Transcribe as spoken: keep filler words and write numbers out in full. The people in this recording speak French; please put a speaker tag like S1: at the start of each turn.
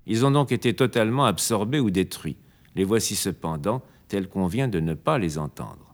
S1: Ils ont donc été totalement absorbés ou détruits. Les voici cependant tels qu'on vient de ne pas les entendre.